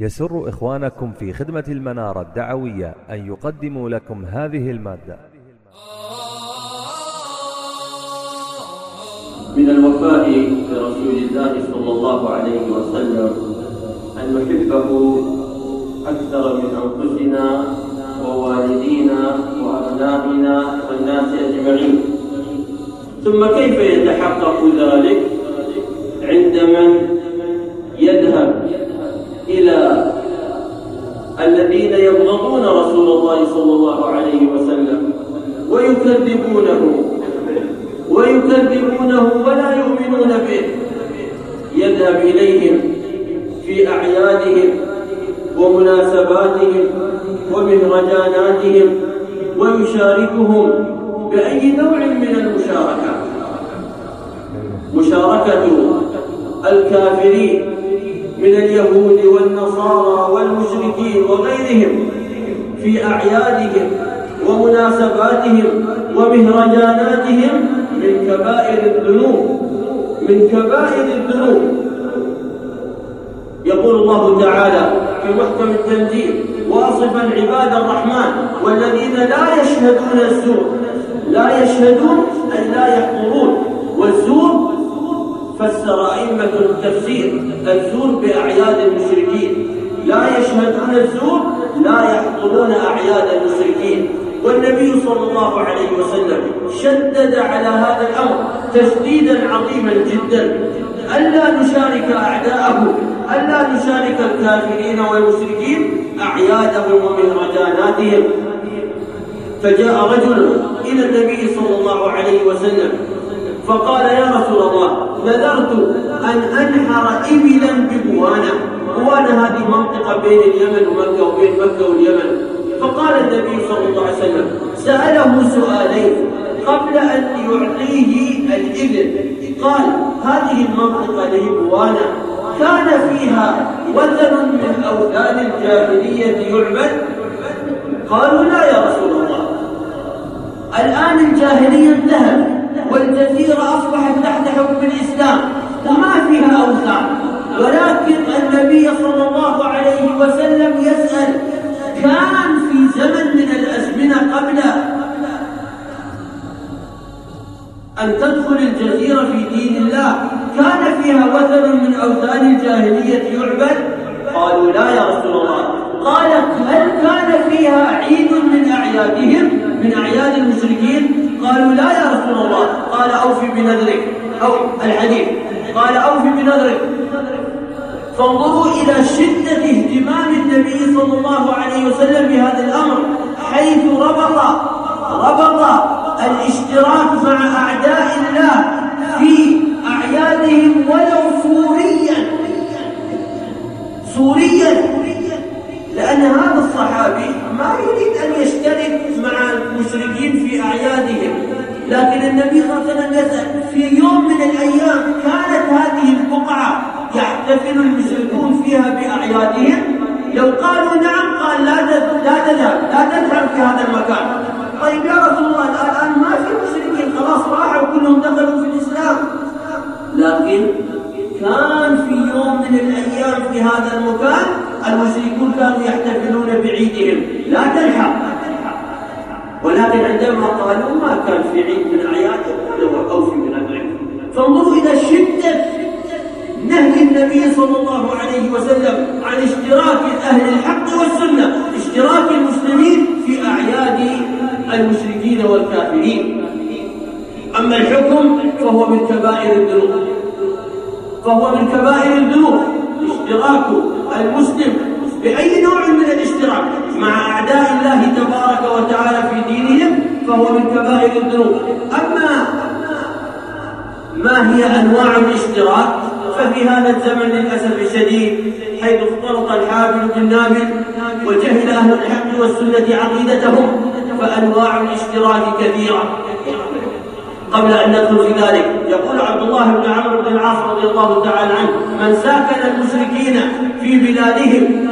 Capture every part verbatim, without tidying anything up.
يسر إخوانكم في خدمة المنارة الدعوية أن يقدموا لكم هذه المادة. من الوفاء برسول الله صلى الله عليه وسلم أن نحبه أكثر من أنفسنا ووالدينا وأبنائنا والناس أجمعين. ثم كيف يتحقق ذلك عند من يذهب إلى الذين يبغضون رسول الله صلى الله عليه وسلم ويكذبونه ويكذبونه ولا يؤمنون به، يذهب إليهم في أعيادهم ومناسباتهم ومهرجاناتهم ويشاركهم بأي نوع من المشاركة، مشاركة الكافرين من اليهود والنصارى والمشركين وغيرهم في أعيادهم ومناسباتهم ومهرجاناتهم من كبائر الذنوب من كبائر الذنوب. يقول الله تعالى في محكم التنزيل واصفا عباد الرحمن والذين لا يشهدون الزور، لا يشهدون أي لا يحضرون، والزور فسر أئمة التفسير الزور بأعياد المشركين، لا يشهدون الزور لا يحضرون أعياد المشركين. والنبي صلى الله عليه وسلم شدد على هذا الأمر تشديدا عظيما جدا، ألا نشارك أعداءه، ألا نشارك الكافرين والمشركين أعيادهم ومهرجاناتهم. فجاء رجل إلى النبي صلى الله عليه وسلم فقال: يا رسول الله، نذرت أن أنحر إبلا ببوانا. بوانا هذه منطقة بين اليمن ومكة وبين مكة واليمن. فقال النبي صلى الله عليه وسلم سأله سؤالين قبل أن يعطيه الإبل. قال: هذه المنطقة اللي هي بوانا كان فيها وثن من أوثان الجاهلية يعبد؟ قالوا: لا يا رسول الله، الآن الجاهلية انتهت والجزيرة أصبحت تحت حكم الإسلام وما فيها أوثان. ولكن النبي صلى الله عليه وسلم يسأل: كان في زمن من الأزمنة قبل أن تدخل الجزيرة في دين الله كان فيها وثن من أوثان الجاهلية يعبد؟ قالوا: لا يا رسول الله. قال: هل كان فيها عيد من أعيادهم من أعياد المشركين؟ قالوا: لا يا رسول الله. قال: أوفي بنذرك، أو الحديث قال: أوفي بنذرك. فانظروا إلى شدة اهتمام النبي صلى الله عليه وسلم بهذا الأمر، حيث ربط ربط الاشتراك مع أعداء الله في أعيادهم ولو سوريا سوريا لأن هذا الصحابي ما يريد أن يشترك مع المشركين في أعيادهم، لكن النبي صلى الله عليه وسلم يسأل: في يوم من الأيام كانت هذه البقعة يحتفل المشركون فيها بأعيادهم؟ لو قالوا نعم قال: لا لا تذهب لا تذهب في هذا المكان. طيب يا رسول الله، الآن ما في مشركين، خلاص راحوا كلهم دخلوا في الإسلام. لكن كان في يوم من الأيام في هذا المكان المشركون كانوا يحتفلون بعيدهم، لا تلحق. ولكن عندما قالوا ما كان في عيد من أعيادهم قالوا: أوفي بنذرك. فانظروا إلى شدة نهي النبي صلى الله عليه وسلم عن اشتراك أهل الحق والسنة، اشتراك المسلمين في أعياد المشركين والكافرين. أما الحكم فهو من كبائر الذنوب فهو من كبائر الذنوب اشتراك المسلم بأي نوع من الاشتراك مع أعداء الله تبارك وتعالى في دينهم فهو من كبائر الذنوب. أما ما هي أنواع الاشتراك ففي هذا الزمن للأسف الشديد، حيث اختلط الحابل بالنابل وجهل أهل الحق والسنة عقيدتهم، فأنواع الاشتراك كثيرة. قبل أن ندخل في ذلك، يقول عبد الله بن عمرو بن العاص رضي الله تعالى عنه: من ساكن المشركين في بلادهم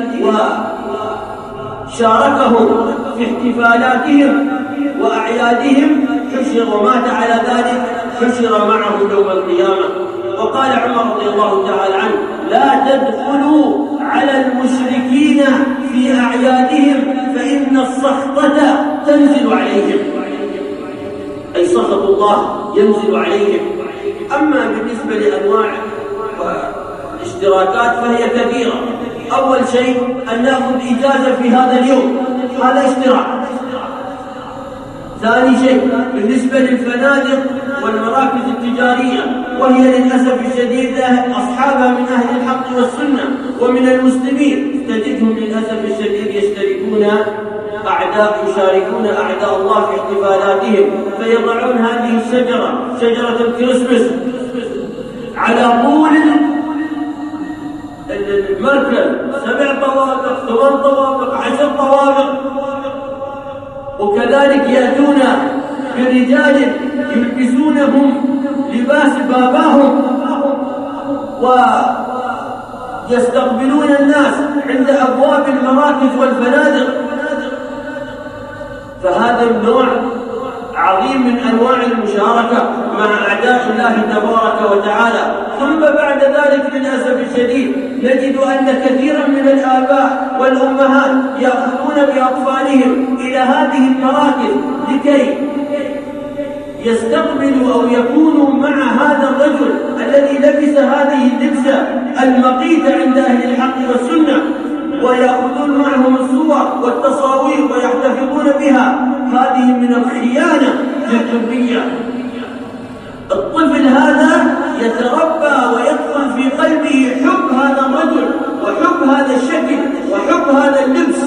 وشاركهم في احتفالاتهم وأعيادهم حشر ومات على ذلك حشر معه يوم القيامة. وقال عمر رضي الله تعالى عنه: لا تدخلوا على المشركين أعيادهم فإن السخطة تنزل عليهم، أي سخط الله ينزل عليهم. أما بالنسبة لأنواع الاشتراكات فهي كثيرة. أول شيء أن نأخذ إجازة في هذا اليوم، هذا اشتراك. ثاني شيء بالنسبة للفنادق والمراكز التجارية، وهي للأسف الشديد أصحابها من أهل الحق والسنة ومن المسلمين، تجدهم للأسف الشديد يشتركون أعداء يشاركون أعداء الله في احتفالاتهم، فيضعون هذه الشجرة شجرة الكريسماس على طول المركز، سبع طوابق ثمان طوابق عشر طوابق. وكذلك يأتون برجال يلبسونهم لباس باباهم ويستقبلون الناس عند أبواب المراكز والفنادق. فهذا النوع عظيم من أنواع المشاركة مع أعداء الله تبارك وتعالى. ثم بعد ذلك للأسف الشديد نجد أن كثيرا من الآباء والأمهات يأخذون بأطفالهم إلى هذه المراكز لكي يستقبلوا أو يكونوا مع هذا الرجل الذي لبس هذه اللبسة المقيتة عند أهل الحق والسنة، ويأخذون معهم الصور والتصاوير ويحتفظون بها. هذه من الخيانة للذرية. الطفل هذا يتربى ويدخل في قلبه حب هذا الرجل وحب هذا الشكل وحب هذا اللبس،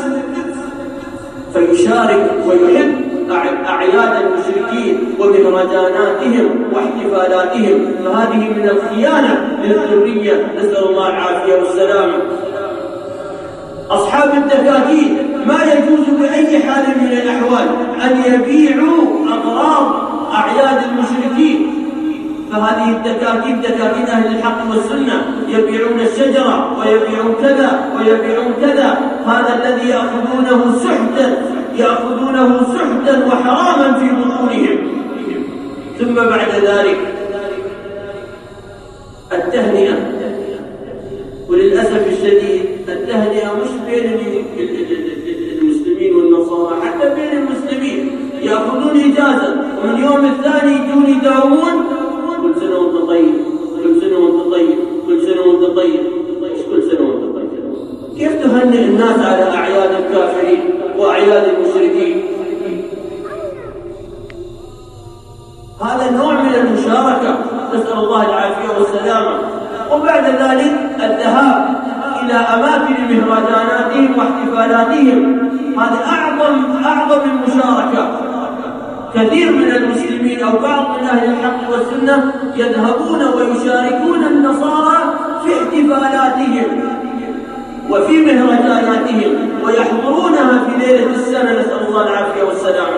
فيشارك ويحب أعياد المشركين ومهرجاناتهم واحتفالاتهم. فهذه من الخيانة للذرية، نسأل الله العافية والسلامة. أصحاب الدكاكين ما يجوز بأي حال من الأحوال أن يبيعوا أغراض أعياد المشركين. فهذه الدكاكين دكاكين أهل الحق والسنة يبيعون الشجرة ويبيعون كذا ويبيعون كذا. هذا الذي يأخذونه سحتا يأخذونه سحتا وحراما في بطونهم. ثم بعد ذلك التهنئة، وللأسف الشديد التهنئة مش بين المسلمين والنصارى، حتى بين المسلمين يأخذون إجازة ومن يوم الثاني يجون يداومون كل سنة وانت طيب، كل سنة وانت طيب، كل سنة وانت طيب. ايش كل سنة وانت طيب؟ كيف تهنئ الناس على أعياد الكافرين وأعياد المشركين؟ هذا نوع من المشاركة، نسأل الله العافية والسلامة. وبعد ذلك الذهاب إلى أماكن مهرجاناتهم واحتفالاتهم، هذا أعظم أعظم المشاركة. كثير من المسلمين أو بعض من أهل الحق والسنة يذهبون ويشاركون النصارى في احتفالاتهم وفي مهرجاناتهم ويحضرونها في ليلة السنة، نسأل الله العافية والسلامة.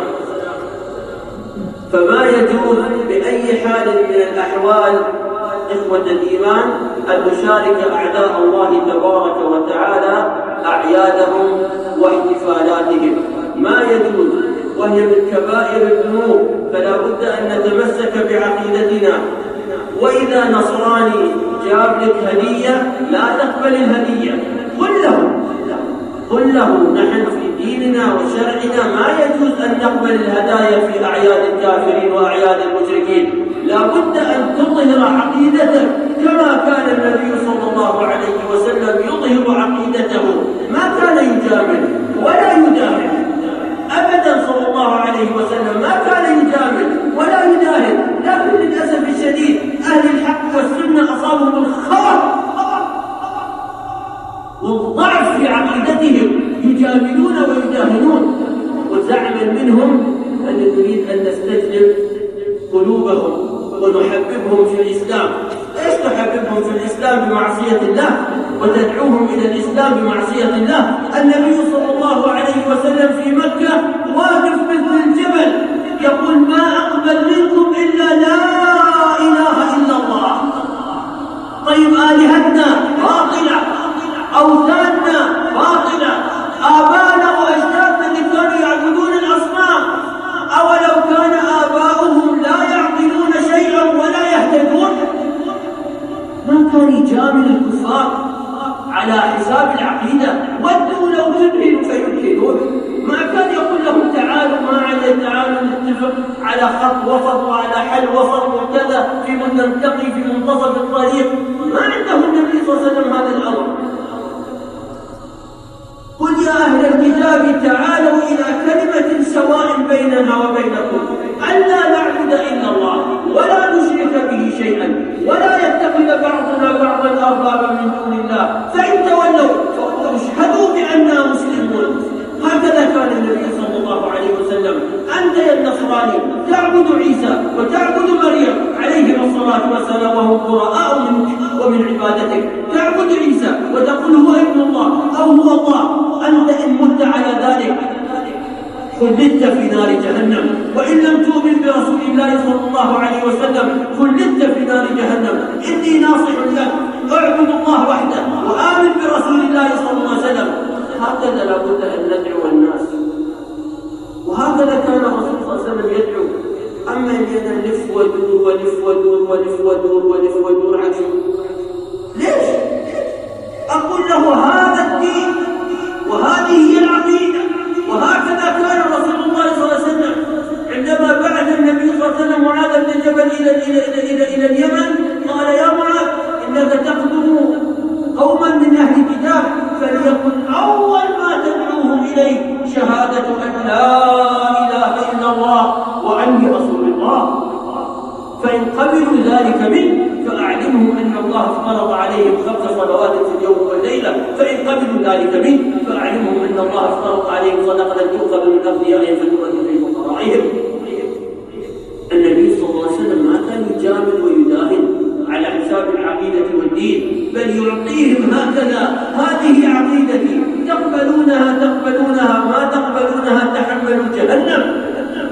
فما يجوز بأي حال من الأحوال إخوة الإيمان أن نشارك أعداء الله تبارك وتعالى أعيادهم واحتفالاتهم، ما يجوز، وهي من كبائر الذنوب. فلا بد أن نتمسك بعقيدتنا. وإذا نصراني جاب لك هدية لا تقبل الهدية، قل له قل له نحن في ديننا وشرعنا ما يجوز أن نقبل الهدايا في أعياد الكافرين وأعياد المشركين. لا بد أن تظهر عقيدتك كما كان النبي صلى الله عليه وسلم يظهر عقيدته، ما كان يجامل ولا يداهن أبدا. صلى الله عليه وسلم ما كان يجامل ولا يداهن. لكن للأسف الشديد أهل الحق والسنة أصابهم الخطأ والضعف في عقيدتهم، يجاملون ويداهنون. وزعما منهم أن نريد أن نستجلب قلوبهم ونحببهم في الإسلام. إيش تحببهم في الإسلام؟ بمعصية الله، وتدعوهم إلى الإسلام بمعصية الله. النبي صلى الله عليه وسلم في مكة واقف مثل الجبل يقول ما أقبل منكم إلا لا إله إلا الله. طيب آلهتنا باطلة، أوثاننا باطلة، آبانا وأجدادنا اللي كانوا يعبدون الأصنام أولو كان آباؤهم لا يعقلون شيئا ولا يهتدون؟ ما كان يجامل الكفار على حساب العقيدة. ودوا لو تدهنوا نركب نلتقي في منتصف الطريق، ما عنده النبي صلى الله عليه وسلم هذا الأمر. قل يا أهل الكتاب تعالوا إلى كلمة سواء بيننا وبينكم ألا نعبد إلا الله ولا نشرك به شيئا ولا يتخذ بعضنا بعضا أربابا من دون الله، فإن تولوا فقولوا اشهدوا بأننا مسلمون. هكذا كان النبي صلى الله عليه وسلم. أنت يا النصراني تعبد عيسى وتعبد مريم عليهم الصلاة والسلام وهم براء منك ومن عبادتك، تعبد عيسى وتقول هو ابن الله أو هو الله، أنت إن مت على ذلك خلدت في نار جهنم. وإن لم تؤمن برسول الله صلى الله عليه وسلم خلدت في نار جهنم. إني ناصح لك، اعبد الله وحده وآمن برسول الله صلى الله عليه وسلم. هكذا لابد أن ندعو الناس، وهكذا كان الرسول صلى الله عليه وسلم يدعو. أما أننا نلف ودور ولف ودور ولف ودور ولف ودور عليه، ليش؟ أقول له هذا الدين وهذه هي العقيدة، وهكذا كان رسول الله صلى الله عليه وسلم عندما بعث النبي صلى الله عليه وسلم معاذ بن جبل إلى إلى إلى إلى إلى اليمن قال يا معاذ إنك تقدم قوما من أهل الكتاب فليكن أول ما تدعوهم إليه شهادة أن لا إله إلا الله وأني رسول الله، فإن قبلوا ذلك منه فأعلمهم أن الله افترض عليهم خمس صلوات في اليوم والليلة، فإن قبلوا ذلك منه فأعلمهم أن الله افترض عليهم صدقة تؤخذ من أغنيائهم فتؤدي في فقرائهم. النبي صلى الله عليه وسلم ما كان يجامل ويداهن على حساب العقيدة والدين، بل يعطيهم هكذا هذه عقيدتي، تقبلونها تقبلونها ما تقبلونها تحملوا جهنم.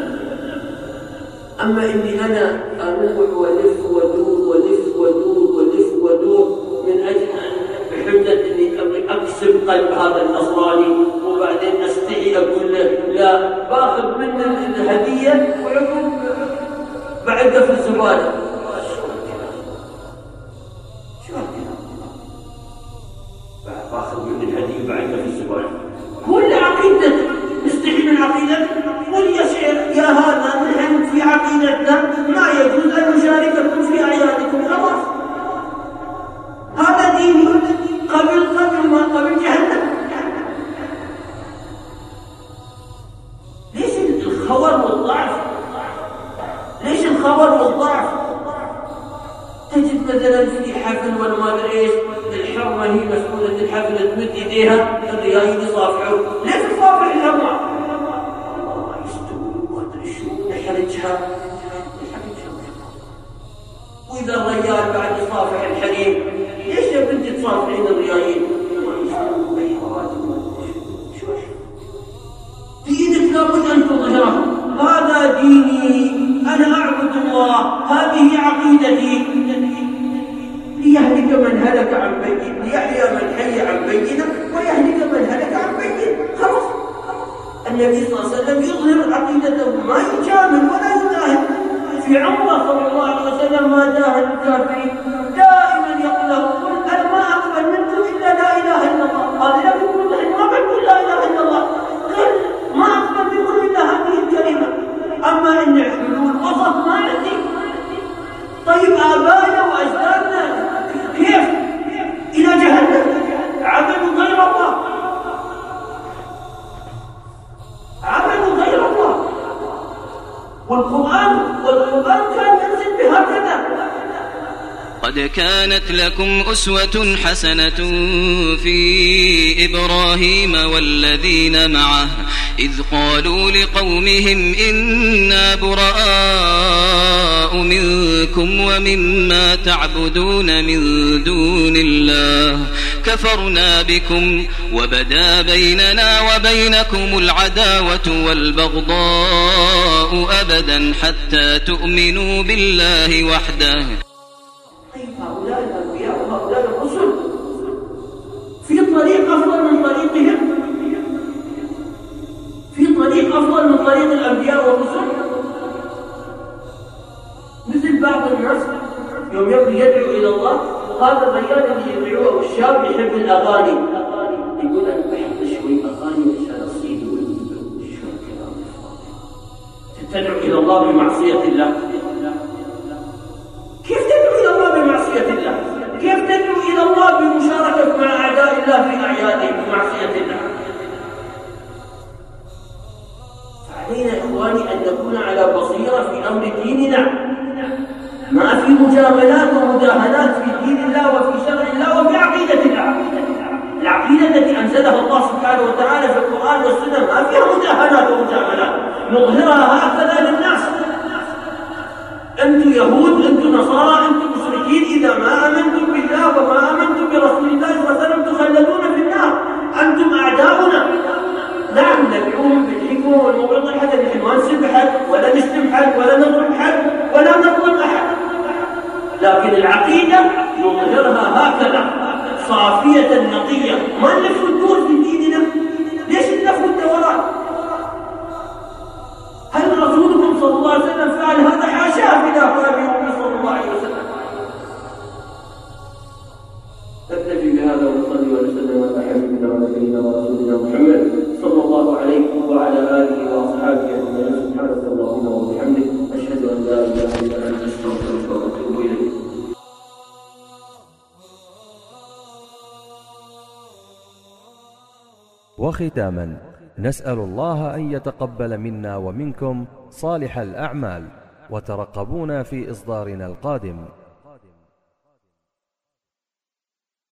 أما إني أنا أروح ولف ودور ولف ودور ولف ودور من أجل بحجة إني أكسب قلب هذا النصراني وبعدين أستحي أقول له لا، باخذ منه الهدية ويقول بعدها في الزبالة. باخذ من الهدية بعدها في الزبالة. كل عقيدة نستحي من عقيدة. قل يا شيخ يا هذا نحن في عقيدتنا ما يجوز أن نشارككم في أعيادكم، خلاص هذا ديني، قبل قبل ما قبل جهنم. ليش الخور والضعف؟ ليش الخور والضعف؟ تجد مثلا في حفل ولا ما ادري ايش، الحرمه هي مسؤوله الحفل تمد ايديها الرجال يصافحوا، ليش تصافح الحرمه؟ الله يستوي ما ادري شو نحرجها نحرجها. واذا الرجال بعد يصافح الحريم، ليش يا بنتي تصافحين الرجالين؟ ما يستوي شو في ايدك لابد ان تظهرها. هذا ديني، انا اعبد الله، هذه عقيدتي. ليهلك من هلك عن بينه، ليحيى من حي عن بينه، ويهلك من هلك عن بينه. خلاص النبي صلى الله عليه وسلم يظهر عقيدته، ما يجامل ولا يداهن. في عمره صلى الله عليه وسلم ما داهن الكافرين، دائما يقول له قل انا ما اقبل منكم الا لا اله الا الله. قال له كل ما بقول لا اله الا الله، قل ما اقبل منكم الا هذه الكلمه. اما ان حلول وسط ما عندي. طيب ابائنا واجدادنا كيف الى جهنم عبدوا غير الله، عبدوا غير الله. والقران والقران كان ينزل بهكذا. قد كانت لكم أسوة حسنة في إبراهيم والذين معه إذ قالوا لقومهم إنا براء منكم ومما تعبدون من دون الله كفرنا بكم وبدا بيننا وبينكم العداوة والبغضاء أبدا حتى تؤمنوا بالله وحده. هؤلاء الأنبياء وهؤلاء الرسل في طريق أفضل من طريقهم، في طريق أفضل من طريق الأنبياء والرسل. مثل بعض الناس يوم يبدو يدعو إلى الله، هذا الرجال اللي يدعوه والشاب يحب الأغاني، يقول أنا بحب شوي أغاني عشان أصيد والنبل. شو الكلام الفاضي؟ تدعو إلى الله بمعصية الله. كيف مجاملات ومداهنات في دين الله وفي شرع الله وفي عقيدة الله. العقيدة التي أنزلها الله سبحانه وتعالى في القرآن والسنة ما فيها مداهنات ومجاملات نظهرها هكذا للناس. أنتم يهود، أنتم نصارى، أنتم مشركين، إذا ما آمنتم بالله وما آمنتم برسول الله صلى الله عليه وسلم تخلدون في النار، أنتم أعداؤنا. نعم ندعوهم بالحكمة والموعظة الحسنة، نحن ما نسب أحد ولا نشتم حد ولا نضرب حد ولا نظلم أحد، لكن العقيدة نظهرها هكذا صافية نقية، ما نلف الدور في ديننا. ليش نلف الدوران؟ هل رسولكم صلى الله عليه وسلم فعل هذا؟ حاشاه في دعوته صلى الله عليه وسلم. نكتفي بهذا ونصلي ونسلم على حبيبنا ونبينا ورسولنا محمد صلى الله عليه وعلى آله وأصحابه أجمعين. سبحانك اللهم وبحمدك، أشهد أن لا إله إلا أنت، أستغفرك وأتوب إليك. وختاما نسأل الله أن يتقبل منا ومنكم صالح الأعمال، وترقبونا في إصدارنا القادم.